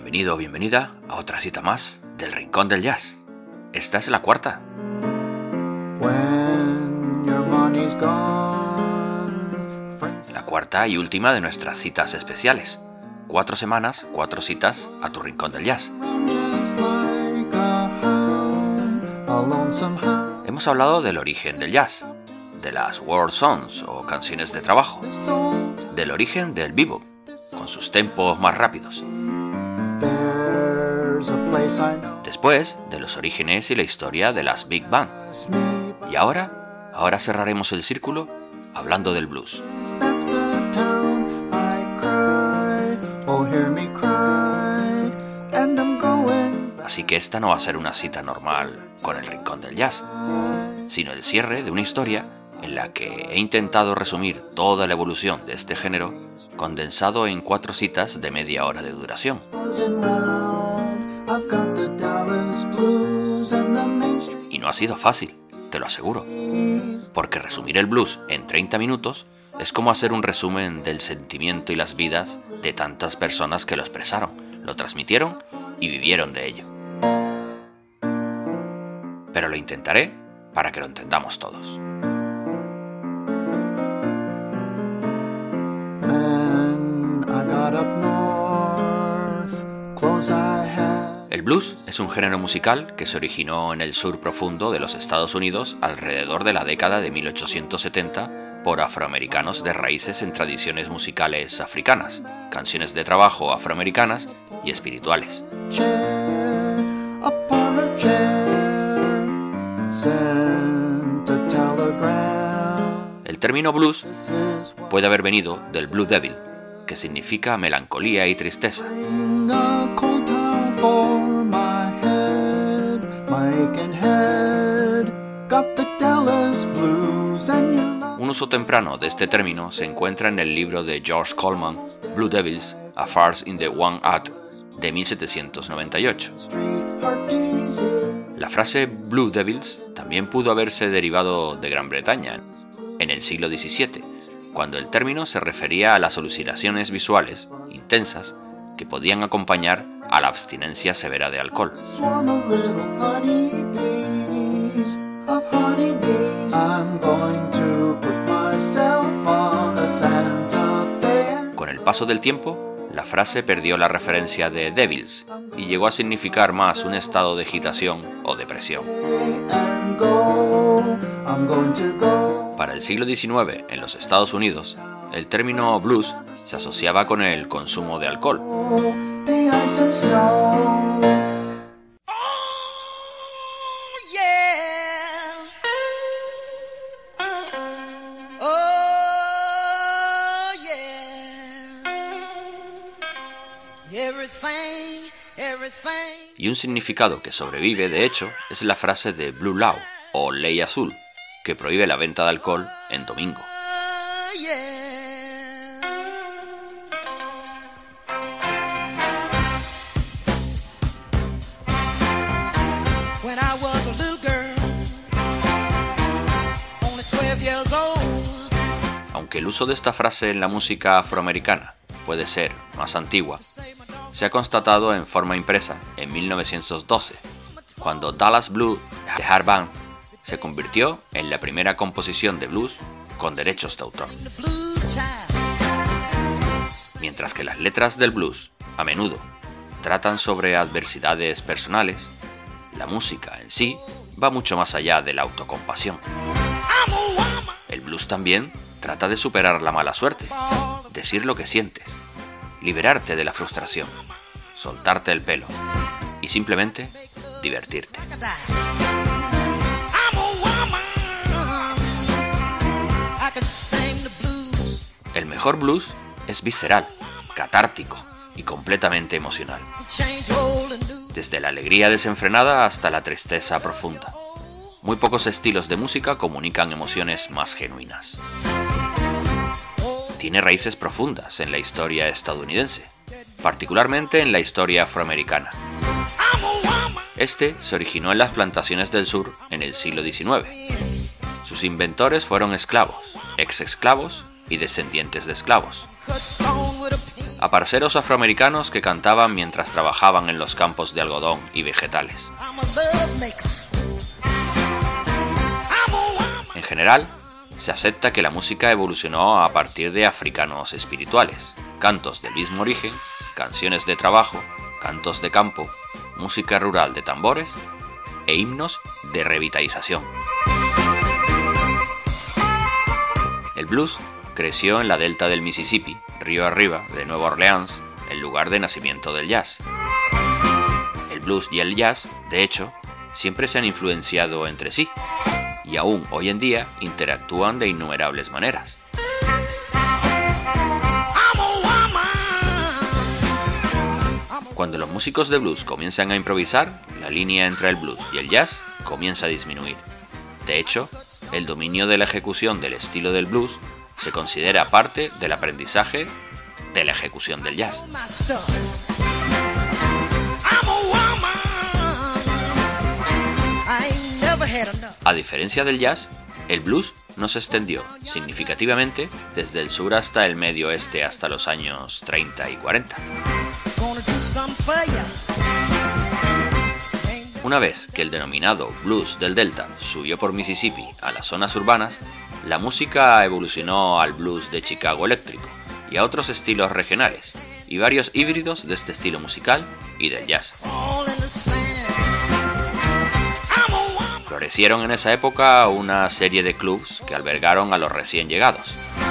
Bienvenido o bienvenida a otra cita más del Rincón del Jazz. Esta es la cuarta. La cuarta y última de nuestras citas especiales. 4 semanas, 4 citas a tu Rincón del Jazz. Hemos hablado del origen del jazz, de las world songs o canciones de trabajo, del origen del bebop, con sus tempos más rápidos. Después, de los orígenes y la historia de las big band. Y ahora cerraremos el círculo hablando del blues. Así que esta no va a ser una cita normal con el Rincón del Jazz, sino el cierre de una historia en la que he intentado resumir toda la evolución de este género condensado en 4 citas de media hora de duración. Y no ha sido fácil, te lo aseguro, porque resumir el blues en 30 minutos es como hacer un resumen del sentimiento y las vidas de tantas personas que lo expresaron, lo transmitieron y vivieron de ello. Pero lo intentaré para que lo entendamos todos. El blues es un género musical que se originó en el sur profundo de los Estados Unidos alrededor de la década de 1870 por afroamericanos de raíces en tradiciones musicales africanas, canciones de trabajo afroamericanas y espirituales. El término blues puede haber venido del Blue Devil, que significa melancolía y tristeza. Un uso temprano de este término se encuentra en el libro de George Coleman, Blue Devils, A Farce in the One Act, de 1798. La frase Blue Devils también pudo haberse derivado de Gran Bretaña en el siglo XVII, cuando el término se refería a las alucinaciones visuales intensas que podían acompañar a la abstinencia severa de alcohol. Con el paso del tiempo, la frase perdió la referencia de devils y llegó a significar más un estado de agitación o depresión. Para el siglo XIX, en los Estados Unidos, el término blues se asociaba con el consumo de alcohol. Y un significado que sobrevive, de hecho, es la frase de Blue Law o Ley Azul, que prohíbe la venta de alcohol en domingo. Aunque el uso de esta frase en la música afroamericana puede ser más antigua, se ha constatado en forma impresa en 1912, cuando Dallas Blue Hard Band se convirtió en la primera composición de blues con derechos de autor. Mientras que las letras del blues, a menudo, tratan sobre adversidades personales, la música en sí va mucho más allá de la autocompasión. El blues también trata de superar la mala suerte, decir lo que sientes, liberarte de la frustración, soltarte el pelo y simplemente divertirte. El mejor blues es visceral, catártico y completamente emocional. Desde la alegría desenfrenada hasta la tristeza profunda. Muy pocos estilos de música comunican emociones más genuinas. Tiene raíces profundas en la historia estadounidense, particularmente en la historia afroamericana. Este se originó en las plantaciones del sur en el siglo XIX. Sus inventores fueron esclavos, ex-esclavos y descendientes de esclavos. a parceros afroamericanos que cantaban mientras trabajaban en los campos de algodón y vegetales. En general, se acepta que la música evolucionó a partir de africanos espirituales, cantos del mismo origen, canciones de trabajo, cantos de campo, música rural de tambores e himnos de revitalización. El blues creció en la delta del Mississippi, río arriba de Nueva Orleans, el lugar de nacimiento del jazz. El blues y el jazz, de hecho, siempre se han influenciado entre sí, y aún hoy en día interactúan de innumerables maneras. Cuando los músicos de blues comienzan a improvisar, la línea entre el blues y el jazz comienza a disminuir. De hecho, el dominio de la ejecución del estilo del blues se considera parte del aprendizaje de la ejecución del jazz. A diferencia del jazz, el blues no se extendió significativamente desde el sur hasta el medio oeste hasta los años 30 y 40. Una vez que el denominado blues del Delta subió por Mississippi a las zonas urbanas, la música evolucionó al blues de Chicago eléctrico y a otros estilos regionales, y varios híbridos de este estilo musical y del jazz. Florecieron en esa época una serie de clubs que albergaron a los recién llegados.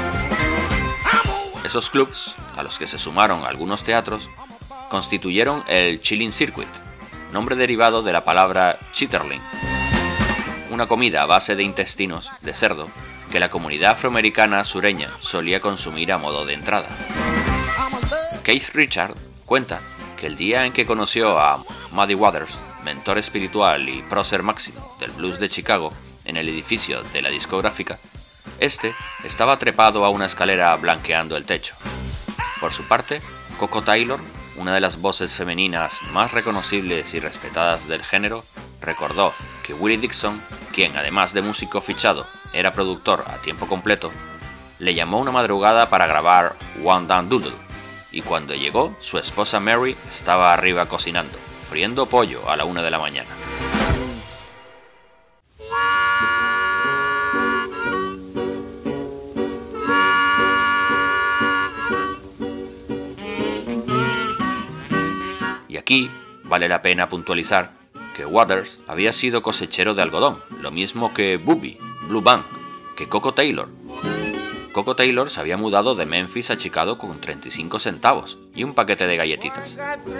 Esos clubs, a los que se sumaron algunos teatros, constituyeron el Chilling Circuit, nombre derivado de la palabra chitterling, una comida a base de intestinos de cerdo que la comunidad afroamericana sureña solía consumir a modo de entrada. Keith Richard cuenta que el día en que conoció a Muddy Waters, mentor espiritual y prócer máximo del blues de Chicago, en el edificio de la discográfica, este estaba trepado a una escalera blanqueando el techo. Por su parte, Coco Taylor, una de las voces femeninas más reconocibles y respetadas del género, recordó que Willie Dixon, quien además de músico fichado era productor a tiempo completo, le llamó una madrugada para grabar One Down Doodle, y cuando llegó, su esposa Mary estaba arriba cocinando, friendo pollo a la 1 de la mañana. Y aquí vale la pena puntualizar que Waters había sido cosechero de algodón, lo mismo que Booby, Blue Band, que Coco Taylor. Coco Taylor se había mudado de Memphis a Chicago con 35 centavos y un paquete de galletitas.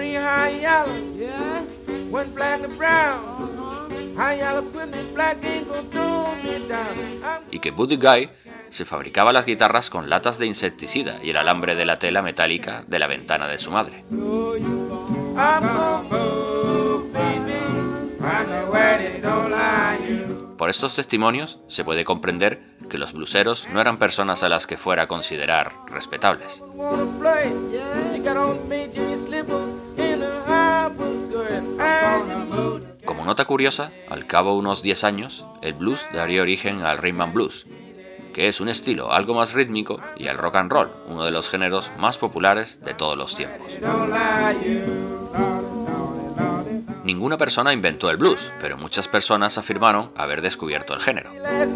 Y que Buddy Guy se fabricaba las guitarras con latas de insecticida y el alambre de la tela metálica de la ventana de su madre. Por estos testimonios se puede comprender que los bluseros no eran personas a las que fuera a considerar respetables. Como nota curiosa, al cabo de unos 10 años, el blues daría origen al rhythm and blues, que es un estilo algo más rítmico, y al rock and roll, uno de los géneros más populares de todos los tiempos. Ninguna persona inventó el blues, pero muchas personas afirmaron haber descubierto el género.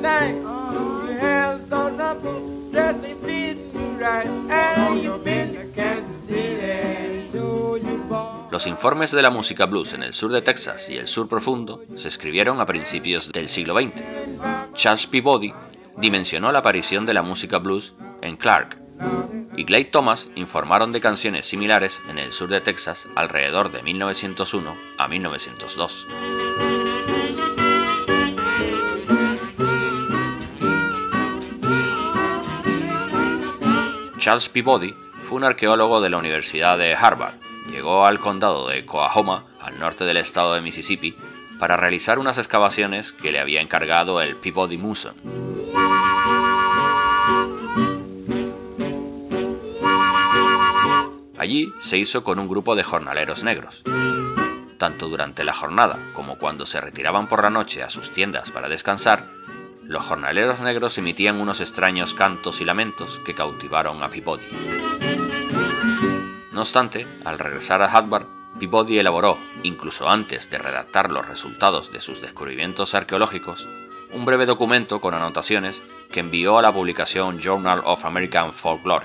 Los informes de la música blues en el sur de Texas y el sur profundo se escribieron a principios del siglo XX. Charles Peabody dimensionó la aparición de la música blues en Clark, y Clay Thomas informaron de canciones similares en el sur de Texas alrededor de 1901 a 1902. Charles Peabody fue un arqueólogo de la Universidad de Harvard. Llegó al condado de Coahoma, al norte del estado de Mississippi, para realizar unas excavaciones que le había encargado el Peabody Museum. Allí se hizo con un grupo de jornaleros negros. Tanto durante la jornada como cuando se retiraban por la noche a sus tiendas para descansar, los jornaleros negros emitían unos extraños cantos y lamentos que cautivaron a Peabody. No obstante, al regresar a Harvard, Peabody elaboró, incluso antes de redactar los resultados de sus descubrimientos arqueológicos, un breve documento con anotaciones que envió a la publicación Journal of American Folklore.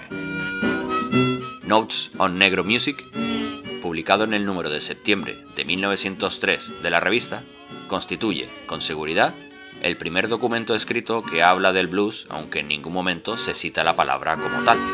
Notes on Negro Music, publicado en el número de septiembre de 1903 de la revista, constituye, con seguridad, el primer documento escrito que habla del blues, aunque en ningún momento se cita la palabra como tal.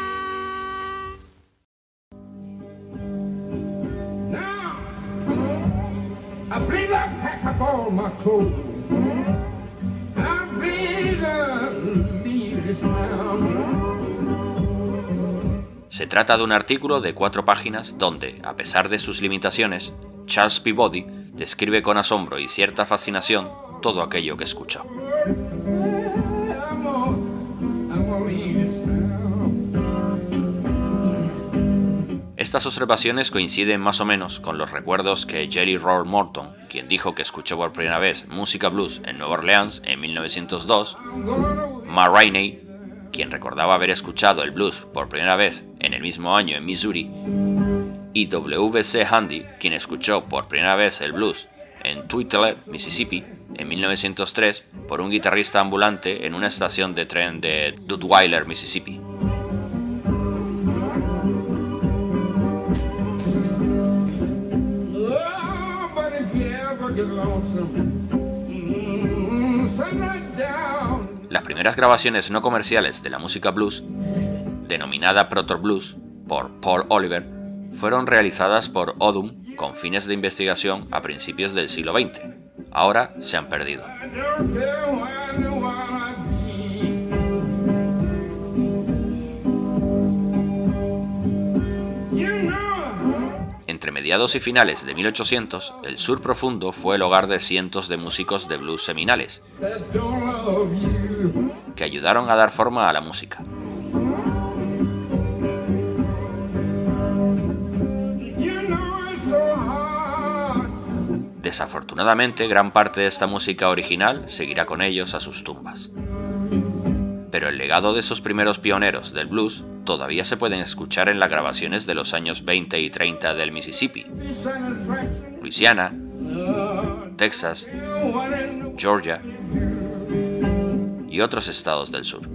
Se trata de un artículo de 4 páginas donde, a pesar de sus limitaciones, Charles Peabody describe con asombro y cierta fascinación todo aquello que escuchó. Estas observaciones coinciden más o menos con los recuerdos que Jelly Roll Morton, quien dijo que escuchó por primera vez música blues en Nueva Orleans en 1902, Ma Rainey, quien recordaba haber escuchado el blues por primera vez en el mismo año en Missouri, y W.C. Handy, quien escuchó por primera vez el blues en Tweetler, Mississippi, en 1903 por un guitarrista ambulante en una estación de tren de Duttweiler, Mississippi. Las primeras grabaciones no comerciales de la música blues, denominada Proto Blues por Paul Oliver, fueron realizadas por Odum con fines de investigación a principios del siglo XX. Ahora se han perdido. Entre mediados y finales de 1800, el sur profundo fue el hogar de cientos de músicos de blues seminales, que ayudaron a dar forma a la música. Desafortunadamente, gran parte de esta música original seguirá con ellos a sus tumbas. Pero el legado de esos primeros pioneros del blues todavía se pueden escuchar en las grabaciones de los años 20 y 30 del Mississippi, Luisiana, Texas, Georgia y otros estados del sur.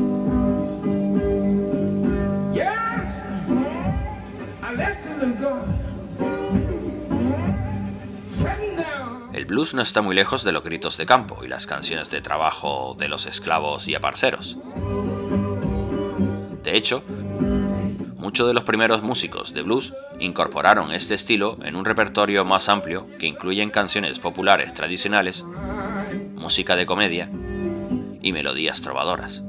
El blues no está muy lejos de los gritos de campo y las canciones de trabajo de los esclavos y aparceros. De hecho, muchos de los primeros músicos de blues incorporaron este estilo en un repertorio más amplio que incluyen canciones populares tradicionales, música de comedia y melodías trovadoras.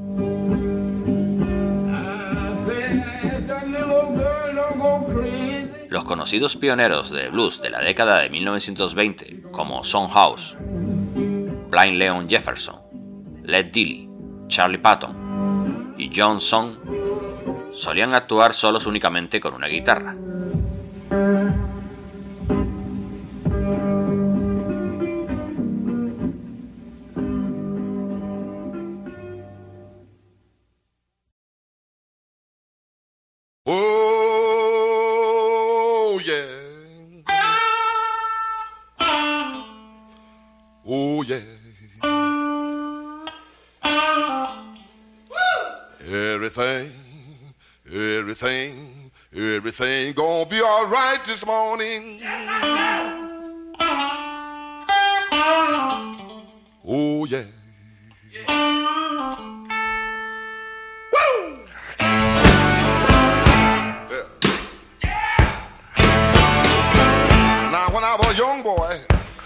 Los conocidos pioneros de blues de la década de 1920, como Son House, Blind Leon Jefferson, Led Dilly, Charlie Patton y John Song, solían actuar solos únicamente con una guitarra. Oh yeah. Oh yeah. Everything gonna be all right this morning. Oh yeah. Woo! Now when I was a young boy,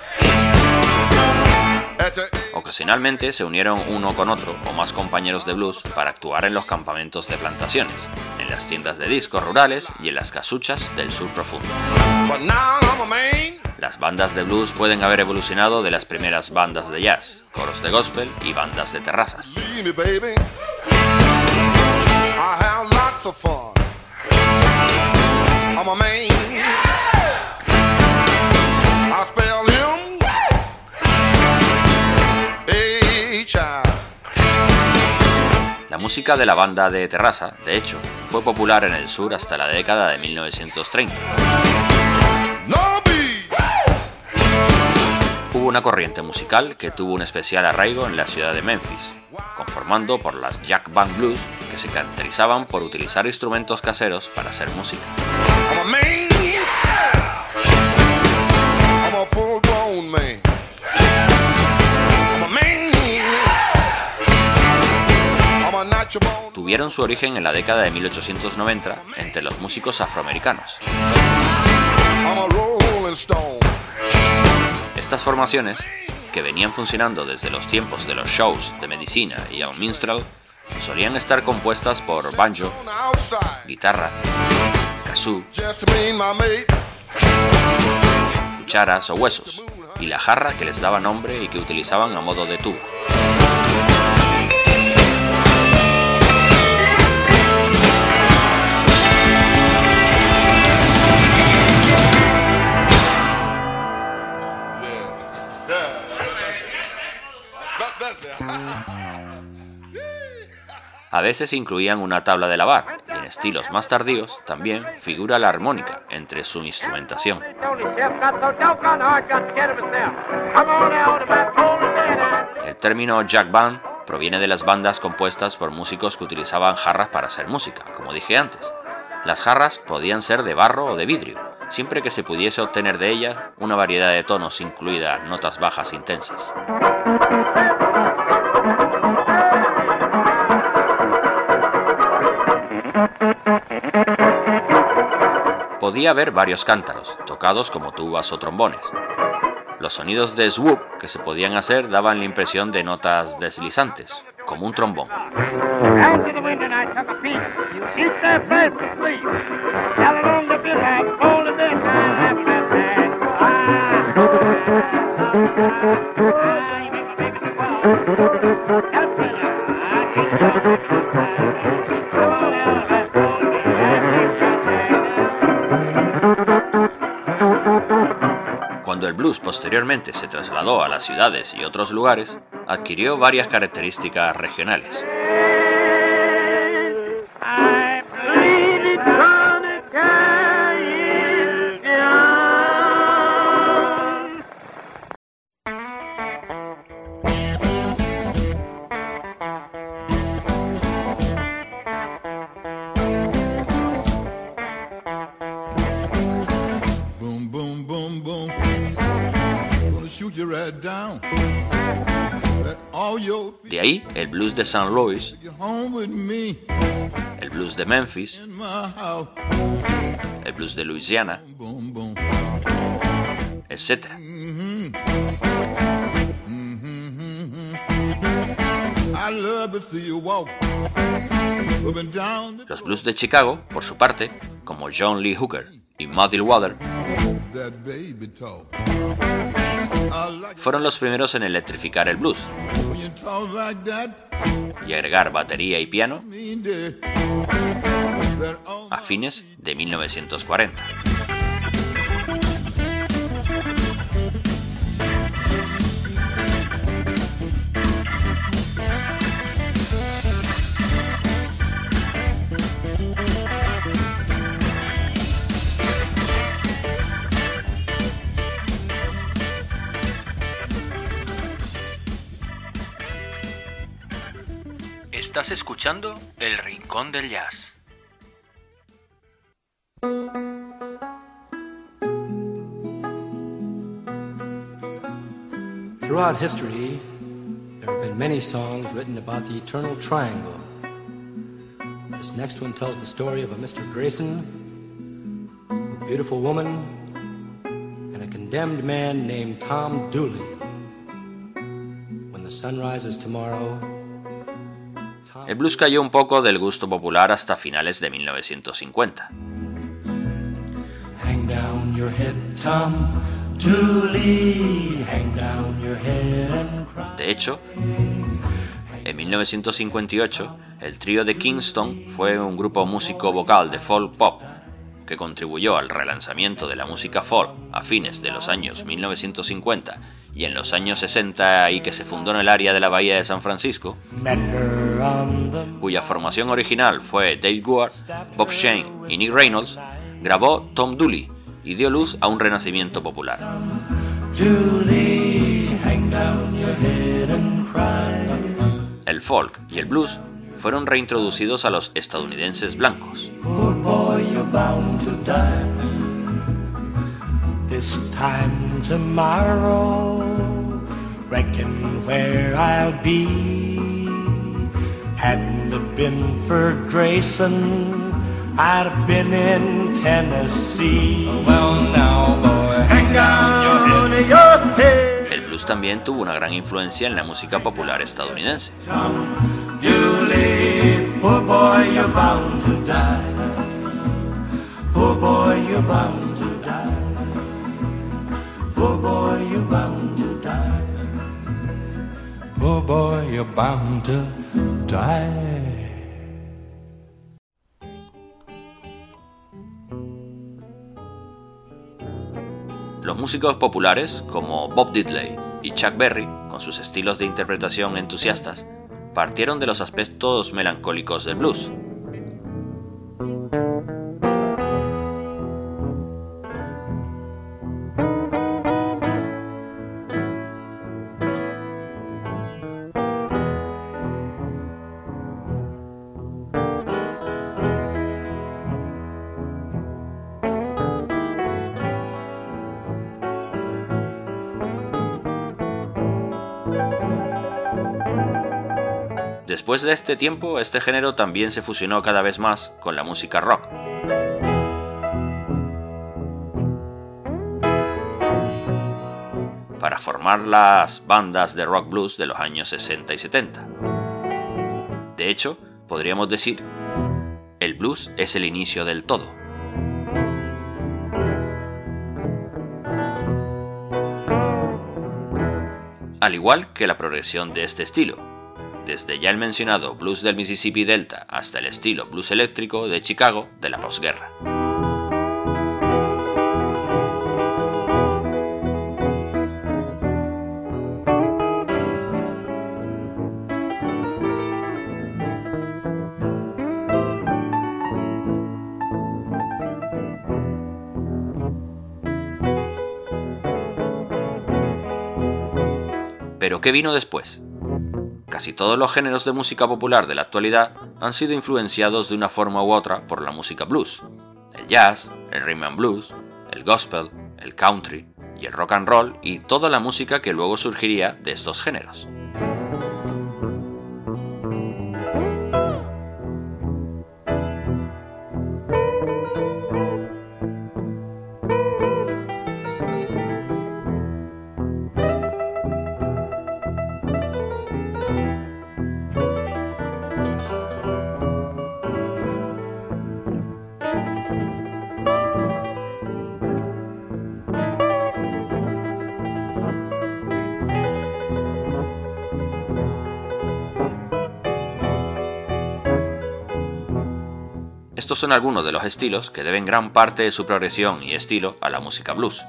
ocasionalmente se unieron uno con otro o más compañeros de blues para actuar en los campamentos de plantaciones, en las tiendas de discos rurales y en las casuchas del sur profundo. Las bandas de blues pueden haber evolucionado de las primeras bandas de jazz, coros de gospel y bandas de terrazas. La música de la banda de Terrassa, de hecho, fue popular en el sur hasta la década de 1930. Hubo una corriente musical que tuvo un especial arraigo en la ciudad de Memphis, conformando por las Jack Band Blues, que se caracterizaban por utilizar instrumentos caseros para hacer música. Tuvieron su origen en la década de 1890 entre los músicos afroamericanos. Estas formaciones, que venían funcionando desde los tiempos de los shows de medicina y el minstrel, solían estar compuestas por banjo, guitarra, kazoo, cucharas o huesos, y la jarra que les daba nombre y que utilizaban a modo de tuba. A veces incluían una tabla de lavar, y en estilos más tardíos también figura la armónica entre su instrumentación. El término Jack Band proviene de las bandas compuestas por músicos que utilizaban jarras para hacer música, como dije antes. Las jarras podían ser de barro o de vidrio, siempre que se pudiese obtener de ellas una variedad de tonos, incluidas notas bajas intensas. Podía haber varios cántaros, tocados como tubas o trombones. Los sonidos de swoop que se podían hacer daban la impresión de notas deslizantes, como un trombón. Cuando el blues posteriormente se trasladó a las ciudades y otros lugares, adquirió varias características regionales. De ahí el blues de St. Louis, el blues de Memphis, el blues de Louisiana, etc. Los blues de Chicago, por su parte, como John Lee Hooker y Muddy Waters, fueron los primeros en electrificar el blues y agregar batería y piano a fines de 1940. Estás escuchando El Rincón del Jazz. Throughout history, there have been many songs written about the eternal triangle. This next one tells the story of a Mr. Grayson, a beautiful woman, and a condemned man named Tom Dooley. When the sun rises tomorrow, el blues cayó un poco del gusto popular hasta finales de 1950. Hang down your head, Tom Dooley, hang down your head and cry. De hecho, en 1958, el trío de Kingston fue un grupo músico vocal de folk pop que contribuyó al relanzamiento de la música folk a fines de los años 1950 y en los años 60 y que se fundó en el área de la Bahía de San Francisco, cuya formación original fue Dave Ward, Bob Shane y Nick Reynolds, grabó Tom Dooley y dio luz a un renacimiento popular. El folk y el blues fueron reintroducidos a los estadounidenses blancos. This time tomorrow, reckon where I'll be. Hadn't it been for Grayson, I'd have been in Tennessee. Well now, boy, hang down your head. El blues también tuvo una gran influencia en la música popular estadounidense. Dooley, poor boy, you're bound to die. Poor boy, you're bound to die. Poor boy, you're bound to die. Poor boy, you're bound to die. Los músicos populares, como Bob Diddley y Chuck Berry, con sus estilos de interpretación entusiastas, partieron de los aspectos melancólicos del blues. Después de este tiempo, este género también se fusionó cada vez más con la música rock. Para formar las bandas de rock blues de los años 60 y 70. De hecho, podríamos decir, el blues es el inicio del todo. Al igual que la progresión de este estilo, desde ya el mencionado blues del Mississippi Delta hasta el estilo blues eléctrico de Chicago de la posguerra. ¿Pero qué vino después? Casi todos los géneros de música popular de la actualidad han sido influenciados de una forma u otra por la música blues. El jazz, el rhythm and blues, el gospel, el country y el rock and roll y toda la música que luego surgiría de estos géneros. Estos son algunos de los estilos que deben gran parte de su progresión y estilo a la música blues.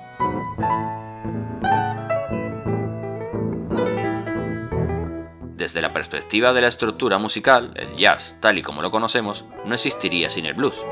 Desde la perspectiva de la estructura musical, el jazz, tal y como lo conocemos, no existiría sin el blues.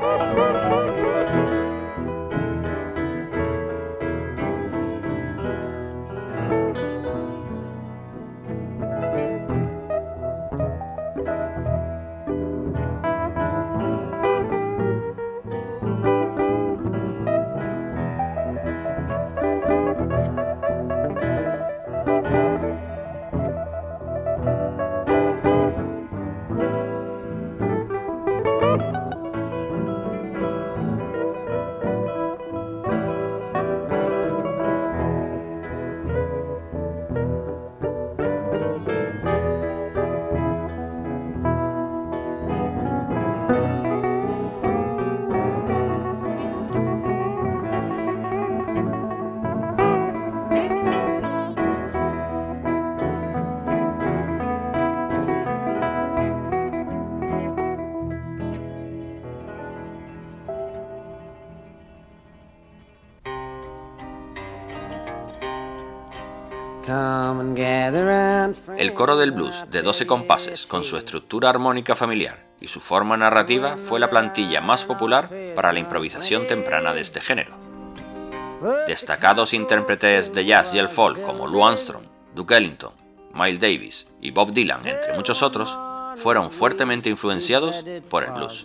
El coro del blues de 12 compases, con su estructura armónica familiar y su forma narrativa, fue la plantilla más popular para la improvisación temprana de este género. Destacados intérpretes de jazz y el folk como Lou Armstrong, Duke Ellington, Miles Davis y Bob Dylan, entre muchos otros, fueron fuertemente influenciados por el blues.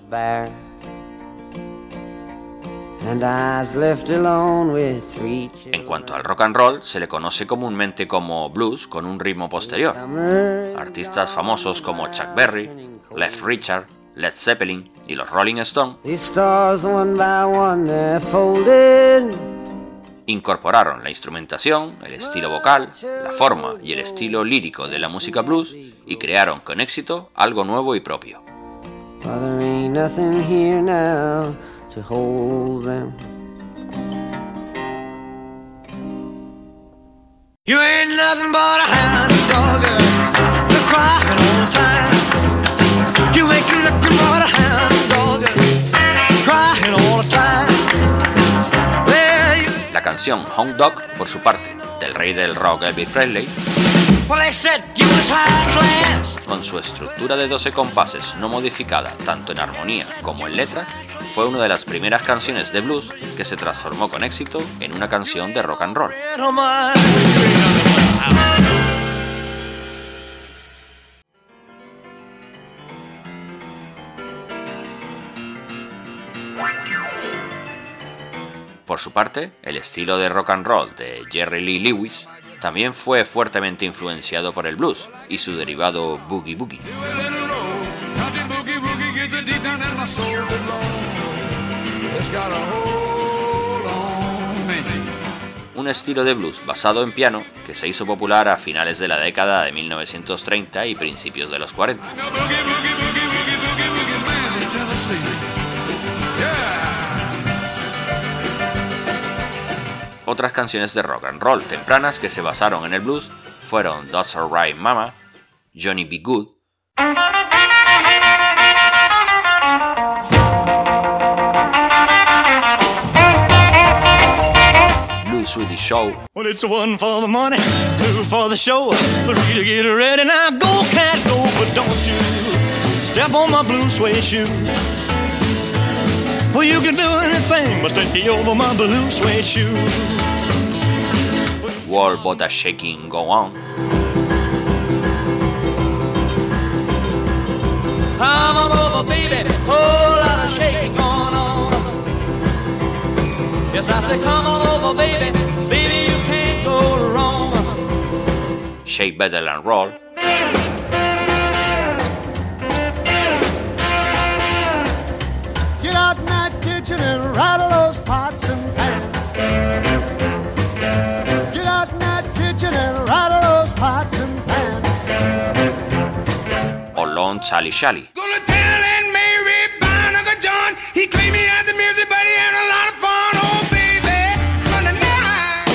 En cuanto al rock and roll, se le conoce comúnmente como blues con un ritmo posterior. Artistas famosos como Chuck Berry, Cliff Richard, Led Zeppelin y los Rolling Stones incorporaron la instrumentación, el estilo vocal, la forma y el estilo lírico de la música blues y crearon con éxito algo nuevo y propio. You ain't nothing but a hound dog, you're crying all the time. You ain't nothing but a hound dog, crying all the time. La canción Hound Dog, por su parte, del rey del rock Elvis Presley, con su estructura de 12 compases no modificada tanto en armonía como en letra, fue una de las primeras canciones de blues que se transformó con éxito en una canción de rock and roll. Por su parte, el estilo de rock and roll de Jerry Lee Lewis también fue fuertemente influenciado por el blues y su derivado boogie boogie. Un estilo de blues basado en piano que se hizo popular a finales de la década de 1930 y principios de los 40. Otras canciones de rock and roll tempranas que se basaron en el blues fueron That's Alright Mama, Johnny B. Good, Blue Swedish Show, Well, it's one for the money, two for the show, three to get ready. Now go, cat, go, but don't you step on my blue suede shoe. Well, you can do anything but stay over my blue suede shoe. Wall Bota Shaking Go On, Come on over, baby, whole lot of shaking going on. Yes, I say come on over, baby, baby, you can't go wrong. Shake, Battle and Roll, Get out in that kitchen and rattle those pots and pans. Get out in that kitchen and rattle those pots and pans. o Lon Charlie Charlie. Gonna tell Aunt Mary about Uncle John. He claimed he had the music, but he had a lot of fun. Oh, baby, gonna night.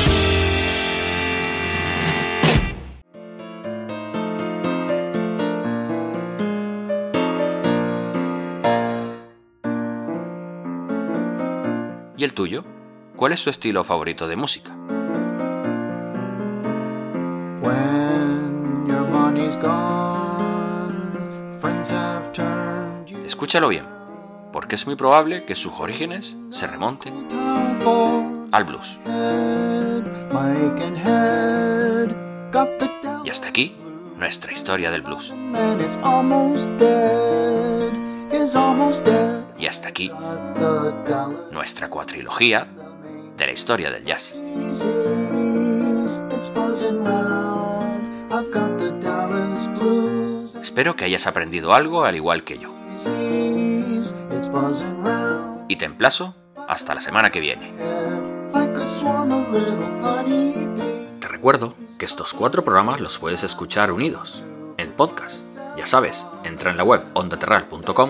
¿Y el tuyo? ¿Cuál es tu estilo favorito de música? When your money's gone, friends have turned you Escúchalo bien, porque es muy probable que sus orígenes se remonten down for al blues. head, Mike and head. Got the Y hasta aquí, nuestra historia del blues. man is almost dead, is almost dead. Y hasta aquí, Got the Dallas nuestra cuatrilogía de la historia del jazz. disease, it's buzzing round. I've got the Dallas blues Espero que hayas aprendido algo al igual que yo. disease, it's buzzing round. Y te emplazo hasta la semana que viene. Like a swarm of little honeybees. Te recuerdo que estos 4 programas los puedes escuchar unidos, en podcast. Ya sabes, entra en la web ondaterral.com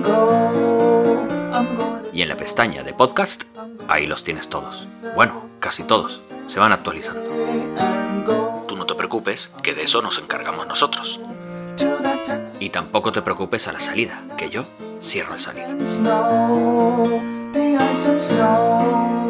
y en la pestaña de podcast, ahí los tienes todos. Bueno, casi todos, se van actualizando. Tú no te preocupes, que de eso nos encargamos nosotros. Y tampoco te preocupes a la salida, que yo cierro al salir. Snow, the ice and snow.